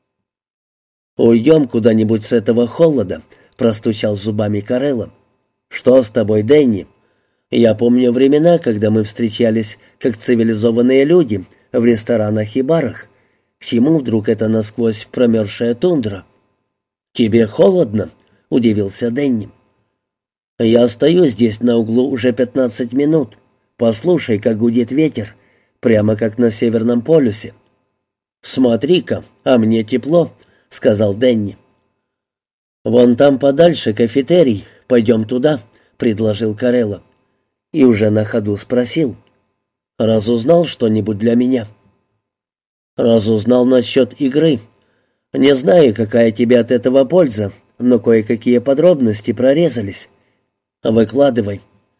«Уйдем куда-нибудь с этого холода», — простучал зубами Карелла. «Что с тобой, Дэнни? Я помню времена, когда мы встречались как цивилизованные люди в ресторанах и барах. К чему вдруг эта насквозь промерзшая тундра?» «Тебе холодно?» — удивился Дэнни. «Я стою здесь на углу уже пятнадцать минут. Послушай, как гудит ветер, прямо как на Северном полюсе». «Смотри-ка, а мне тепло», — сказал Дэнни. «Вон там подальше кафетерий, пойдем туда», — предложил Карелла. И уже на ходу спросил: «Разузнал что-нибудь для меня?» «Разузнал насчет игры. Не знаю, какая тебе от этого польза, но кое-какие подробности прорезались. Выкладывай».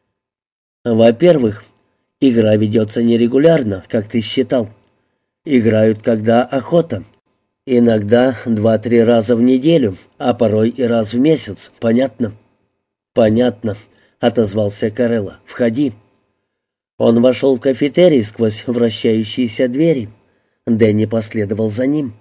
«Во-первых, игра ведется нерегулярно, как ты считал. Играют, когда охота. Иногда два-три раза в неделю, а порой и раз в месяц. Понятно?» «Понятно», — отозвался Карелла. «Входи». Он вошел в кафетерий сквозь вращающиеся двери. Дэнни последовал за ним.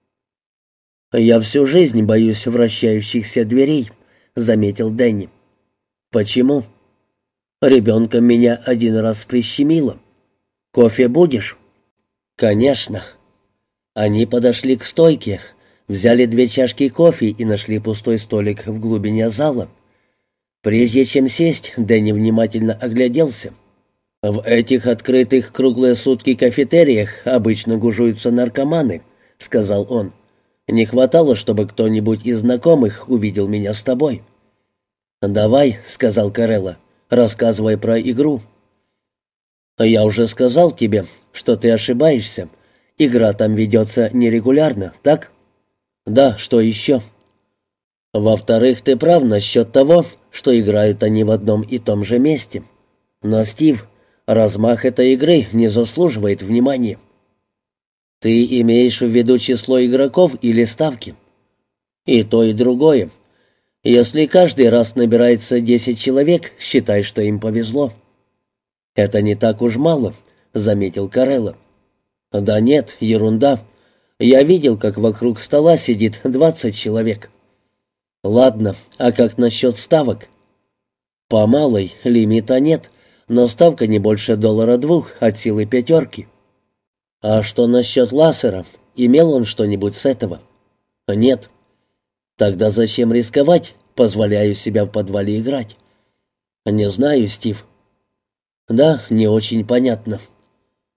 «Я всю жизнь боюсь вращающихся дверей», — заметил Дэнни. «Почему?» «Ребенком меня один раз прищемило. Кофе будешь?» «Конечно». Они подошли к стойке, взяли две чашки кофе и нашли пустой столик в глубине зала. Прежде чем сесть, Дэнни внимательно огляделся. «В этих открытых круглые сутки кафетериях обычно гужуются наркоманы», — сказал он. «Не хватало, чтобы кто-нибудь из знакомых увидел меня с тобой». «Давай», — сказал Карелла, — «рассказывай про игру». «Я уже сказал тебе, что ты ошибаешься. Игра там ведется нерегулярно, так?» «Да, что еще?» «Во-вторых, ты прав насчет того, что играют они в одном и том же месте. Но, Стив, размах этой игры не заслуживает внимания». «Ты имеешь в виду число игроков или ставки?» «И то, и другое. Если каждый раз набирается десять человек, считай, что им повезло». «Это не так уж мало», — заметил Карелла. «Да нет, ерунда. Я видел, как вокруг стола сидит двадцать человек». «Ладно, а как насчет ставок?» «По малой, лимита нет, но ставка не больше доллара двух от силы пятерки». «А что насчет лассера? Имел он что-нибудь с этого?» «Нет». «Тогда зачем рисковать? Позволяю себя в подвале играть». «Не знаю, Стив». «Да, не очень понятно».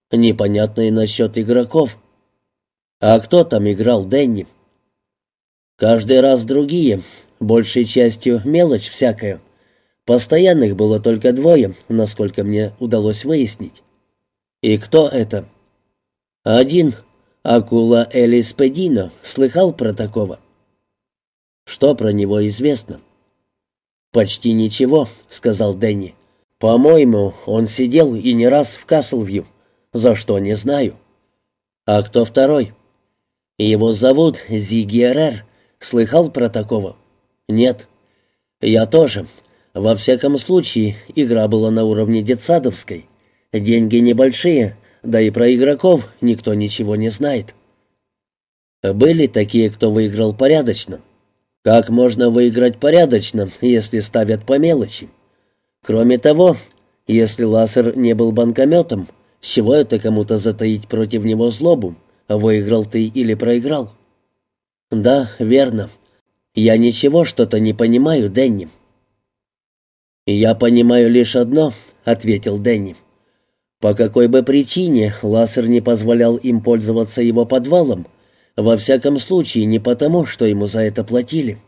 «Непонятно и насчет игроков». «А кто там играл, Дэнни?» Каждый раз другие, большей частью мелочь всякая. Постоянных было только двое, насколько мне удалось выяснить. И кто это? Один. Акула Элис Педино. Слыхал про такого? Что про него известно? Почти ничего, сказал Дэнни. По-моему, он сидел и не раз в Каслвью. За что, не знаю. А кто второй? Его зовут Зигги Эрер. Слыхал про такого? Нет. Я тоже. Во всяком случае, игра была на уровне детсадовской. Деньги небольшие, да и про игроков никто ничего не знает. Были такие, кто выиграл порядочно. Как можно выиграть порядочно, если ставят по мелочи? Кроме того, если Лассер не был банкометом, с чего это кому-то затаить против него злобу? Выиграл ты или проиграл? Да, верно. Я ничего что-то не понимаю, Дэнни. Я понимаю лишь одно, ответил Дэнни. По какой бы причине Лассер не позволял им пользоваться его подвалом, во всяком случае не потому, что ему за это платили.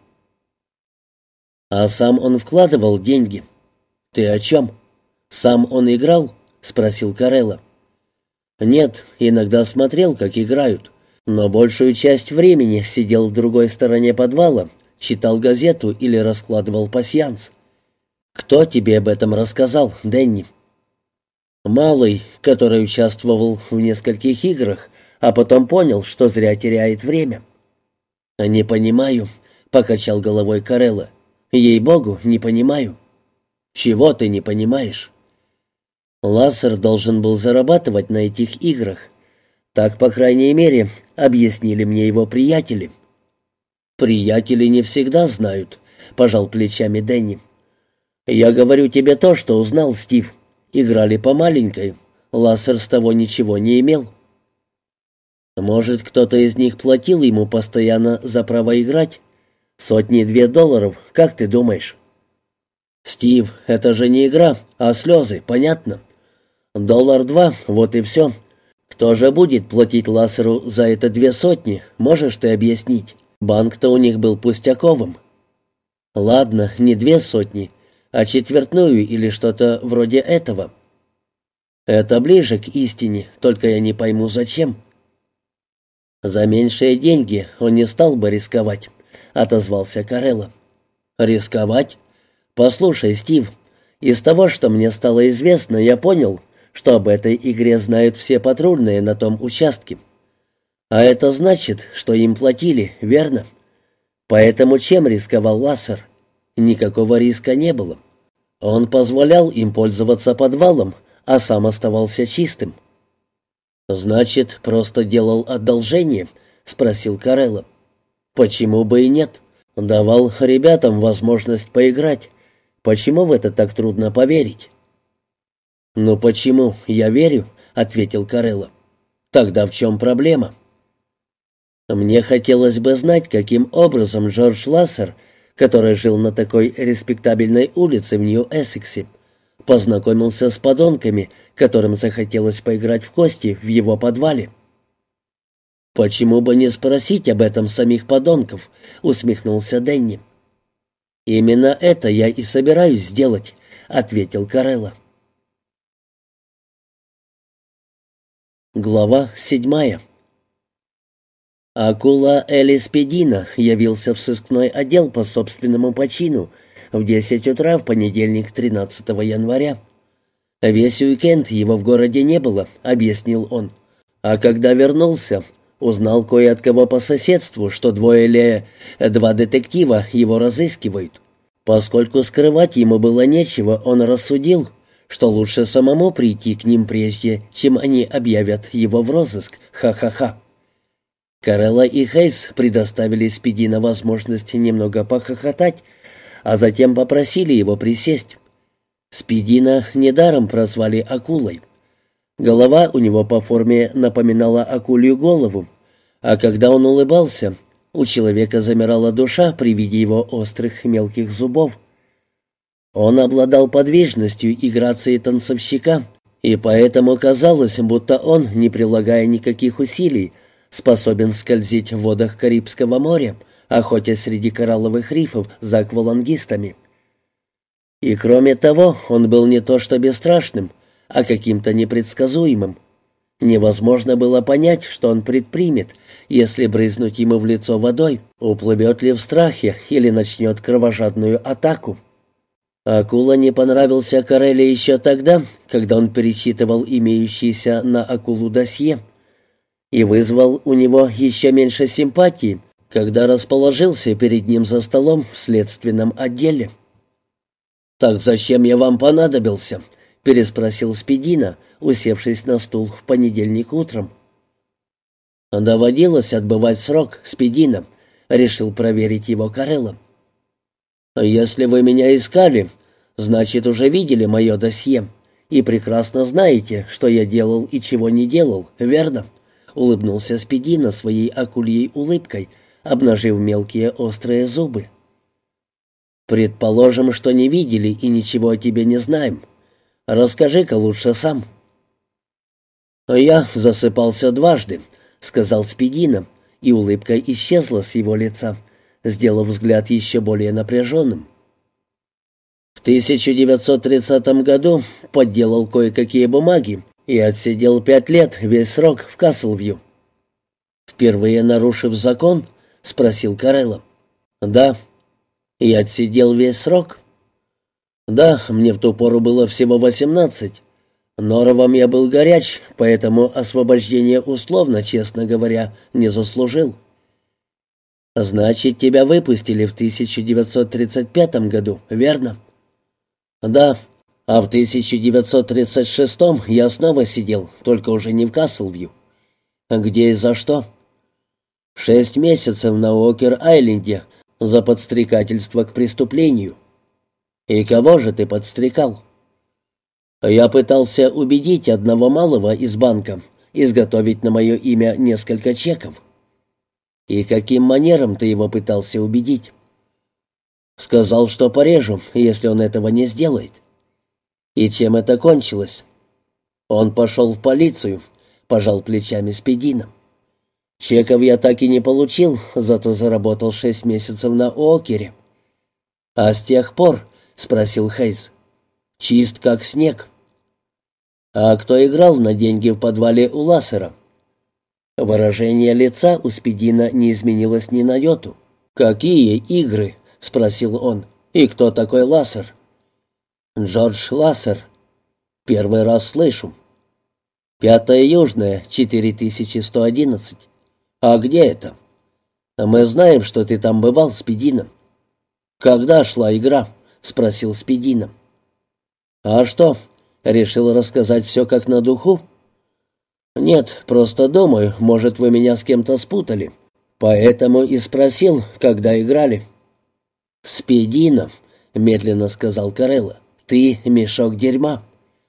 А сам он вкладывал деньги. Ты о чем? Сам он играл? Спросил Карелла. Нет, иногда смотрел, как играют, но большую часть времени сидел в другой стороне подвала, читал газету или раскладывал пасьянс. Кто тебе об этом рассказал, Дэнни? Малый, который участвовал в нескольких играх, а потом понял, что зря теряет время. «Не понимаю», — покачал головой Карелла. «Ей-богу, не понимаю». «Чего ты не понимаешь?» Лассер должен был зарабатывать на этих играх. Так, по крайней мере, объяснили мне его приятели. «Приятели не всегда знают», — пожал плечами Дэнни. «Я говорю тебе то, что узнал, Стив. Играли по маленькой. Лассер с того ничего не имел». «Может, кто-то из них платил ему постоянно за право играть? Сотни-две долларов, как ты думаешь?» «Стив, это же не игра, а слезы, понятно? Доллар-два, вот и все. Кто же будет платить Лассеру за это две сотни, можешь ты объяснить? Банк-то у них был пустяковым». «Ладно, не две сотни, а четвертную или что-то вроде этого». «Это ближе к истине, только я не пойму, зачем». «За меньшие деньги он не стал бы рисковать», — отозвался Карелла. «Рисковать? Послушай, Стив, из того, что мне стало известно, я понял, что об этой игре знают все патрульные на том участке. А это значит, что им платили, верно? Поэтому чем рисковал Лассер? Никакого риска не было. Он позволял им пользоваться подвалом, а сам оставался чистым». «Значит, просто делал одолжение?» — спросил Карелла. «Почему бы и нет? Давал ребятам возможность поиграть. Почему в это так трудно поверить?» «Ну почему? Я верю», — ответил Карелла. «Тогда в чем проблема?» «Мне хотелось бы знать, каким образом Джордж Лассер, который жил на такой респектабельной улице в Нью-Эссексе, познакомился с подонками, которым захотелось поиграть в кости в его подвале». «Почему бы не спросить об этом самих подонков?» — усмехнулся Дэнни. «Именно это я и собираюсь сделать», — ответил Карелла. Глава седьмая. Акула Элис Педино явился в сыскной отдел по собственному почину в десять утра в понедельник, тринадцатого января. «Весь уикенд его в городе не было», — объяснил он. «А когда вернулся, узнал кое от кого по соседству, что двое или два детектива его разыскивают. Поскольку скрывать ему было нечего, он рассудил, что лучше самому прийти к ним прежде, чем они объявят его в розыск. Ха-ха-ха». Карелла и Хейс предоставили Спидино возможность немного похохотать, а затем попросили его присесть. Спидино недаром прозвали акулой. Голова у него по форме напоминала акулью голову, а когда он улыбался, у человека замирала душа при виде его острых мелких зубов. Он обладал подвижностью и грацией танцовщика, и поэтому казалось, будто он, не прилагая никаких усилий, способен скользить в водах Карибского моря, охотясь среди коралловых рифов за аквалангистами. И кроме того, он был не то что бесстрашным, а каким-то непредсказуемым. Невозможно было понять, что он предпримет, если брызнуть ему в лицо водой, уплывет ли в страхе или начнет кровожадную атаку. Акула не понравился Корелли еще тогда, когда он перечитывал имеющиеся на акулу досье, и вызвал у него еще меньше симпатии, когда расположился перед ним за столом в следственном отделе. «Так зачем я вам понадобился?» — переспросил Спидина, усевшись на стул в понедельник утром. «Доводилось отбывать срок, Спидина», — решил проверить его Корелло. «Если вы меня искали, значит, уже видели мое досье и прекрасно знаете, что я делал и чего не делал, верно?» — улыбнулся Спидина своей акульей улыбкой, обнажив мелкие острые зубы. «Предположим, что не видели и ничего о тебе не знаем. Расскажи-ка лучше сам». «Я засыпался дважды», — сказал Спидина, и улыбка исчезла с его лица, сделав взгляд еще более напряженным. «В тысяча девятьсот тридцатом году подделал кое-какие бумаги и отсидел пять лет, весь срок в Каслвью». «Впервые нарушив закон?» — спросил Корелло. «Да». «И отсидел весь срок?» «Да, мне в ту пору было всего восемнадцать. Норовом я был горяч, поэтому освобождение условно, честно говоря, не заслужил». «Значит, тебя выпустили в тысяча девятьсот тридцать пятом году, верно?» «Да, а в тысяча девятьсот тридцать шестом я снова сидел, только уже не в Каслвью». «Где и за что?» «Шесть месяцев на Уокер-Айленде за подстрекательство к преступлению». «И кого же ты подстрекал?» «Я пытался убедить одного малого из банка изготовить на мое имя несколько чеков». «И каким манером ты его пытался убедить?» «Сказал, что порежу, если он этого не сделает». «И чем это кончилось?» «Он пошел в полицию», — пожал плечами Спидина. «Чеков я так и не получил, зато заработал шесть месяцев на Уокере». «А с тех пор?» — спросил Хейс. «Чист как снег». «А кто играл на деньги в подвале у Лассера?» Выражение лица у Спидина не изменилось ни на йоту. «Какие игры?» — спросил он. «И кто такой Лассер?» «Джордж Лассер. Первый раз слышу». «Пятая Южная, четыре тысячи сто одиннадцать. А где это?» «Мы знаем, что ты там бывал, Спидина». «Когда шла игра?» — спросил Спидина. «А что, решил рассказать все как на духу?» «Нет, просто думаю, может, вы меня с кем-то спутали. Поэтому и спросил, когда играли». «Спидина», — медленно сказал Корелло, — «ты мешок дерьма».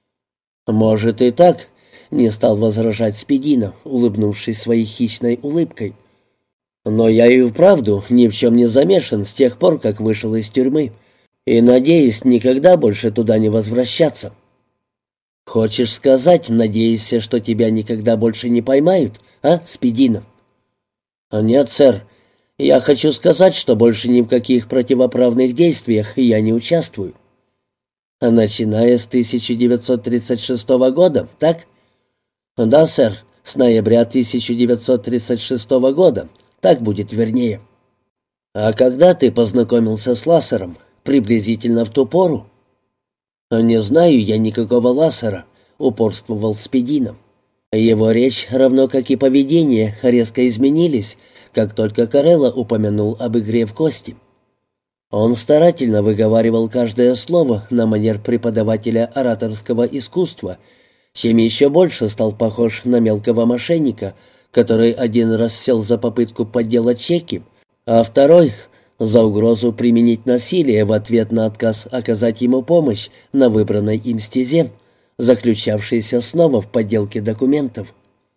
«Может и так», — не стал возражать Спидина, улыбнувшись своей хищной улыбкой. «Но я и вправду ни в чем не замешан с тех пор, как вышел из тюрьмы, и надеюсь никогда больше туда не возвращаться». «Хочешь сказать, надеешься, что тебя никогда больше не поймают, а, Спидина?» «Нет, сэр. Я хочу сказать, что больше ни в каких противоправных действиях я не участвую». «Начиная с тысяча девятьсот тридцать шестого года, так?» «Да, сэр, с ноября тысяча девятьсот тридцать шестого года, так будет вернее». «А когда ты познакомился с Лассером? Приблизительно в ту пору?» «Не знаю я никакого Лассера», — упорствовал Спидина. Его речь, равно как и поведение, резко изменились, как только Корелло упомянул об игре в кости. Он старательно выговаривал каждое слово на манер преподавателя ораторского искусства, чем еще больше стал похож на мелкого мошенника, который один раз сел за попытку подделать чеки, а второй — за угрозу применить насилие в ответ на отказ оказать ему помощь на выбранной им стезе, заключавшейся снова в подделке документов.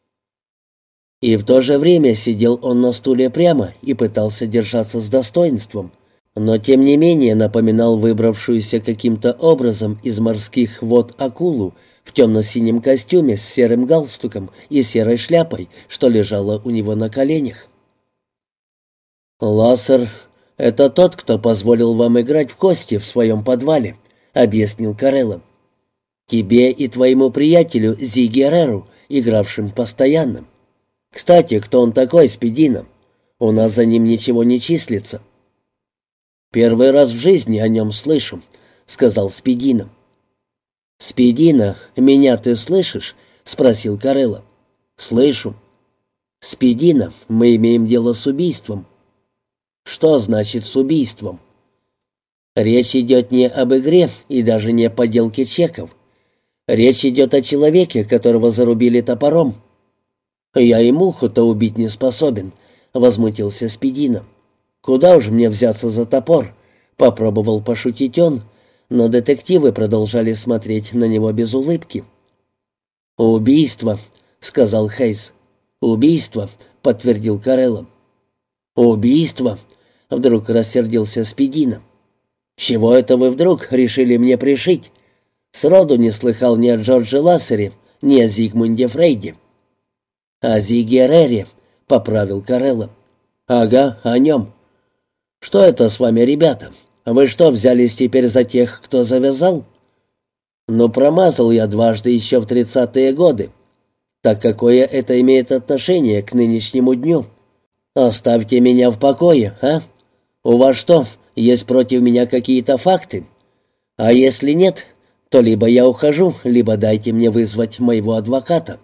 И в то же время сидел он на стуле прямо и пытался держаться с достоинством, но тем не менее напоминал выбравшуюся каким-то образом из морских вод акулу в темно-синем костюме с серым галстуком и серой шляпой, что лежала у него на коленях. «Лассер — это тот, кто позволил вам играть в кости в своем подвале», — объяснил Карелло. «Тебе и твоему приятелю Зи Герреру, игравшим постоянно. Кстати, кто он такой, Спидино? У нас за ним ничего не числится». «Первый раз в жизни о нем слышу», — сказал Спидино. «Спидино, меня ты слышишь?» — спросил Карелло. «Слышу». «Спидино, мы имеем дело с убийством». «Что значит с убийством?» «Речь идет не об игре и даже не о подделке чеков. Речь идет о человеке, которого зарубили топором». «Я и муху-то убить не способен», — возмутился Спидино. «Куда уж мне взяться за топор?» — попробовал пошутить он, но детективы продолжали смотреть на него без улыбки. «Убийство», — сказал Хейс. «Убийство», — подтвердил Карелло. «Убийство», — вдруг рассердился Спидино. «Чего это вы вдруг решили мне пришить? Сроду не слыхал ни о Джордже Лассере, ни о Зигмунде Фрейде». «О Зиге Рере», — поправил Карелло. «Ага, о нем. Что это с вами, ребята? Вы что, взялись теперь за тех, кто завязал?» «Ну, промазал я дважды еще в тридцатые годы. Так какое это имеет отношение к нынешнему дню? Оставьте меня в покое, а? У вас что, есть против меня какие-то факты? А если нет, то либо я ухожу, либо дайте мне вызвать моего адвоката».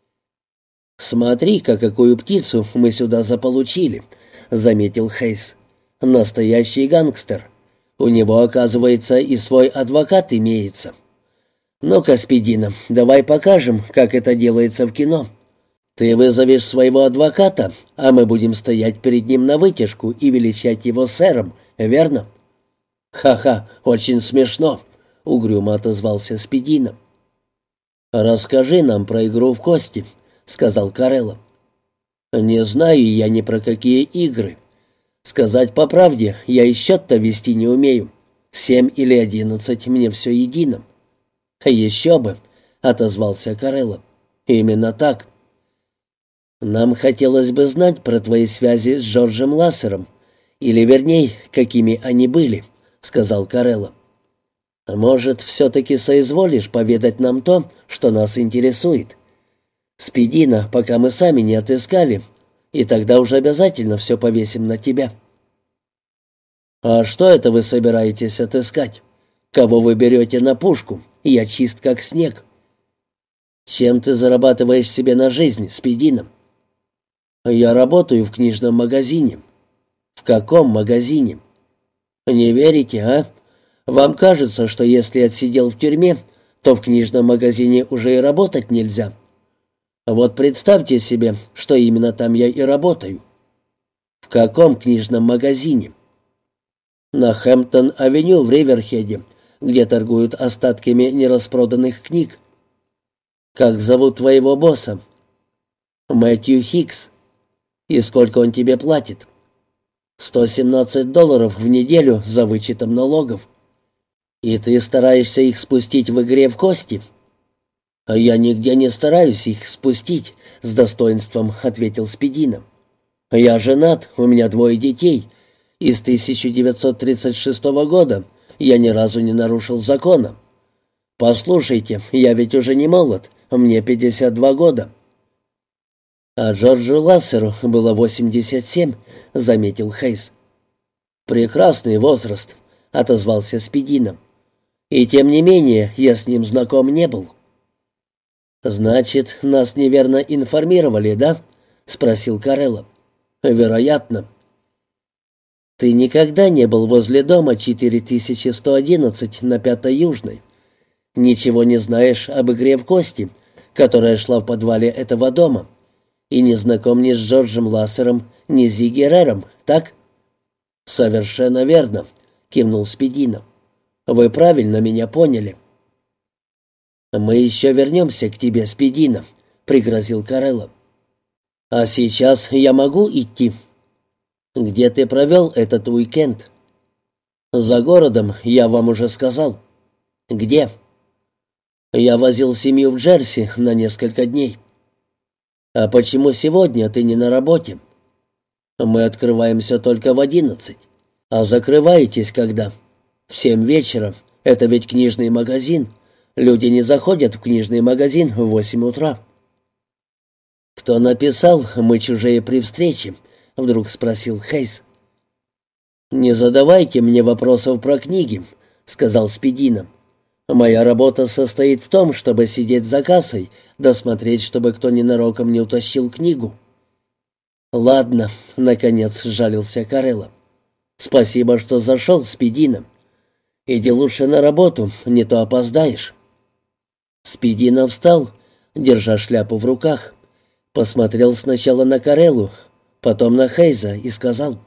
«Смотри-ка, какую птицу мы сюда заполучили», — заметил Хейс. «Настоящий гангстер. У него, оказывается, и свой адвокат имеется. Ну-ка, Спидино, давай покажем, как это делается в кино. Ты вызовешь своего адвоката, а мы будем стоять перед ним на вытяжку и величать его сэром, верно?» «Ха-ха, очень смешно», — угрюмо отозвался Спидино. «Расскажи нам про игру в кости», — сказал Карелло. «Не знаю я ни про какие игры. Сказать по правде, я и счет-то вести не умею. Семь или одиннадцать мне все едино». «Еще бы», — отозвался Карелло. «Именно так». «Нам хотелось бы знать про твои связи с Джорджем Лассером, или, вернее, какими они были», — сказал Карелло. «Может, все-таки соизволишь поведать нам то, что нас интересует? Спидино, пока мы сами не отыскали, и тогда уже обязательно все повесим на тебя». «А что это вы собираетесь отыскать? Кого вы берете на пушку? Я чист как снег». «Чем ты зарабатываешь себе на жизнь, Спидино?» «Я работаю в книжном магазине». «В каком магазине?» «Не верите, а? Вам кажется, что если отсидел в тюрьме, то в книжном магазине уже и работать нельзя. Вот представьте себе, что именно там я и работаю». «В каком книжном магазине?» «На Хэмптон-авеню в Риверхеде, где торгуют остатками нераспроданных книг». «Как зовут твоего босса?» «Мэтью Хикс». «И сколько он тебе платит?» «Сто семнадцать долларов в неделю за вычетом налогов». «И ты стараешься их спустить в игре в кости?» «А я нигде не стараюсь их спустить», — с достоинством ответил Спидино. «Я женат, у меня двое детей, и с тысяча девятьсот тридцать шестого года я ни разу не нарушил закона. Послушайте, я ведь уже не молод, мне пятьдесят два года». «А Джорджу Лассеру было восемьдесят семь», — заметил Хейс. «Прекрасный возраст», — отозвался Спидино. «И тем не менее я с ним знаком не был». «Значит, нас неверно информировали, да?» — спросил Карелло. «Вероятно». «Ты никогда не был возле дома четыре тысячи сто одиннадцать на Пятой Южной? Ничего не знаешь об игре в кости, которая шла в подвале этого дома? И не знаком ни с Джорджем Лассером, ни с Зи Геррером, так?» «Совершенно верно», — кивнул Спидино. «Вы правильно меня поняли». «Мы еще вернемся к тебе, Спидино», — пригрозил Карелло. «А сейчас я могу идти?» «Где ты провел этот уикенд?» «За городом, я вам уже сказал». «Где?» «Я возил семью в Джерси на несколько дней». «А почему сегодня ты не на работе?» Мы открываемся только в одиннадцать. А закрываетесь когда? В семь вечера. Это ведь книжный магазин. Люди не заходят в книжный магазин в восемь утра. «Кто написал «Мы чужие при встрече»?» — вдруг спросил Хейс. «Не задавайте мне вопросов про книги», — сказал Спидина. «Моя работа состоит в том, чтобы сидеть за кассой, да смотреть, чтобы кто ненароком не утащил книгу». «Ладно», — наконец сжалился Карелло. «Спасибо, что зашел, Спидина. Иди лучше на работу, не то опоздаешь». Спидина встал, держа шляпу в руках, посмотрел сначала на Кареллу, потом на Хейза и сказал: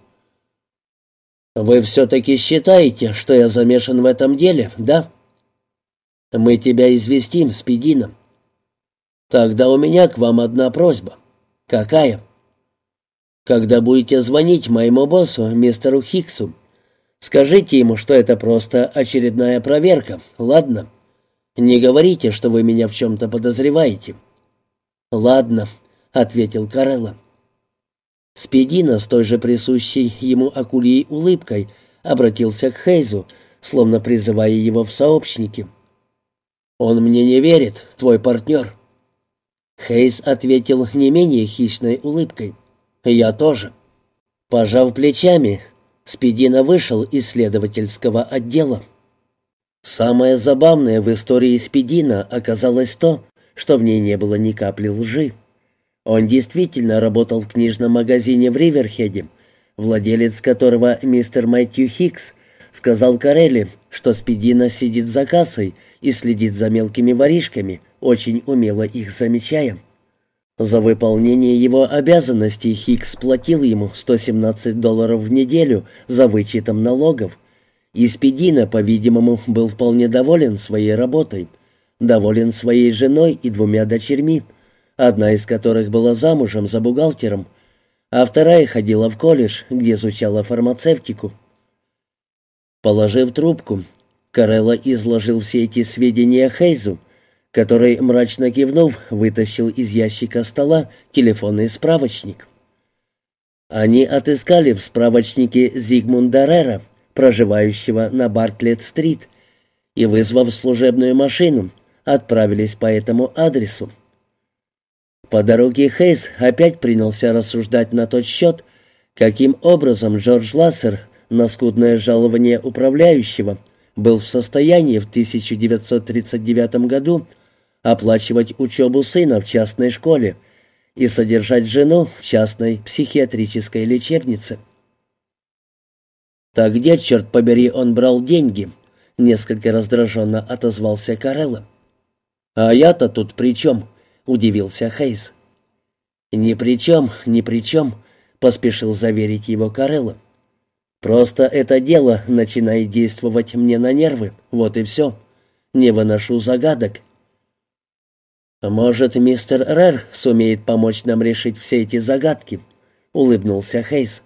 «Вы все-таки считаете, что я замешан в этом деле, да?» «Мы тебя известим, Спидина». «Тогда у меня к вам одна просьба». «Какая?» «Когда будете звонить моему боссу, мистеру Хиксу, скажите ему, что это просто очередная проверка, ладно? Не говорите, что вы меня в чем-то подозреваете». «Ладно», — ответил Карелло. Спидина с той же присущей ему акульей улыбкой обратился к Хейзу, словно призывая его в сообщники. «Он мне не верит, твой партнер». Хейз ответил не менее хищной улыбкой. «Я тоже». Пожав плечами, Спидина вышел из следовательского отдела. Самое забавное в истории Спидина оказалось то, что в ней не было ни капли лжи. Он действительно работал в книжном магазине в Риверхеде, владелец которого, мистер Мэтью Хикс, сказал Карелли, что Спидина сидит за кассой и следит за мелкими воришками, очень умело их замечая. За выполнение его обязанностей Хикс платил ему сто семнадцать долларов в неделю за вычетом налогов, и Спидина, по-видимому, был вполне доволен своей работой, доволен своей женой и двумя дочерьми, одна из которых была замужем за бухгалтером, а вторая ходила в колледж, где изучала фармацевтику. Положив трубку, Карелло изложил все эти сведения Хейзу, который, мрачно кивнув, вытащил из ящика стола телефонный справочник. Они отыскали в справочнике Зигмунда Рера, проживающего на Бартлетт-стрит, и, вызвав служебную машину, отправились по этому адресу. По дороге Хейз опять принялся рассуждать на тот счет, каким образом Джордж Лассер на скудное жалование управляющего был в состоянии в тысяча девятьсот тридцать девятом году оплачивать учебу сына в частной школе и содержать жену в частной психиатрической лечебнице. «Так где, черт побери, он брал деньги?» — несколько раздраженно отозвался Карелло. «А я-то тут при чем?» — удивился Хейз. «Ни при чем, ни при чем», — поспешил заверить его Карелло. «Просто это дело начинает действовать мне на нервы, вот и все. Не выношу загадок». «Может, мистер Рэр сумеет помочь нам решить все эти загадки?» — улыбнулся Хейз.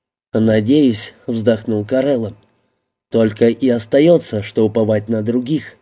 «Надеюсь», — вздохнул Карелло. «Только и остается, что уповать на других».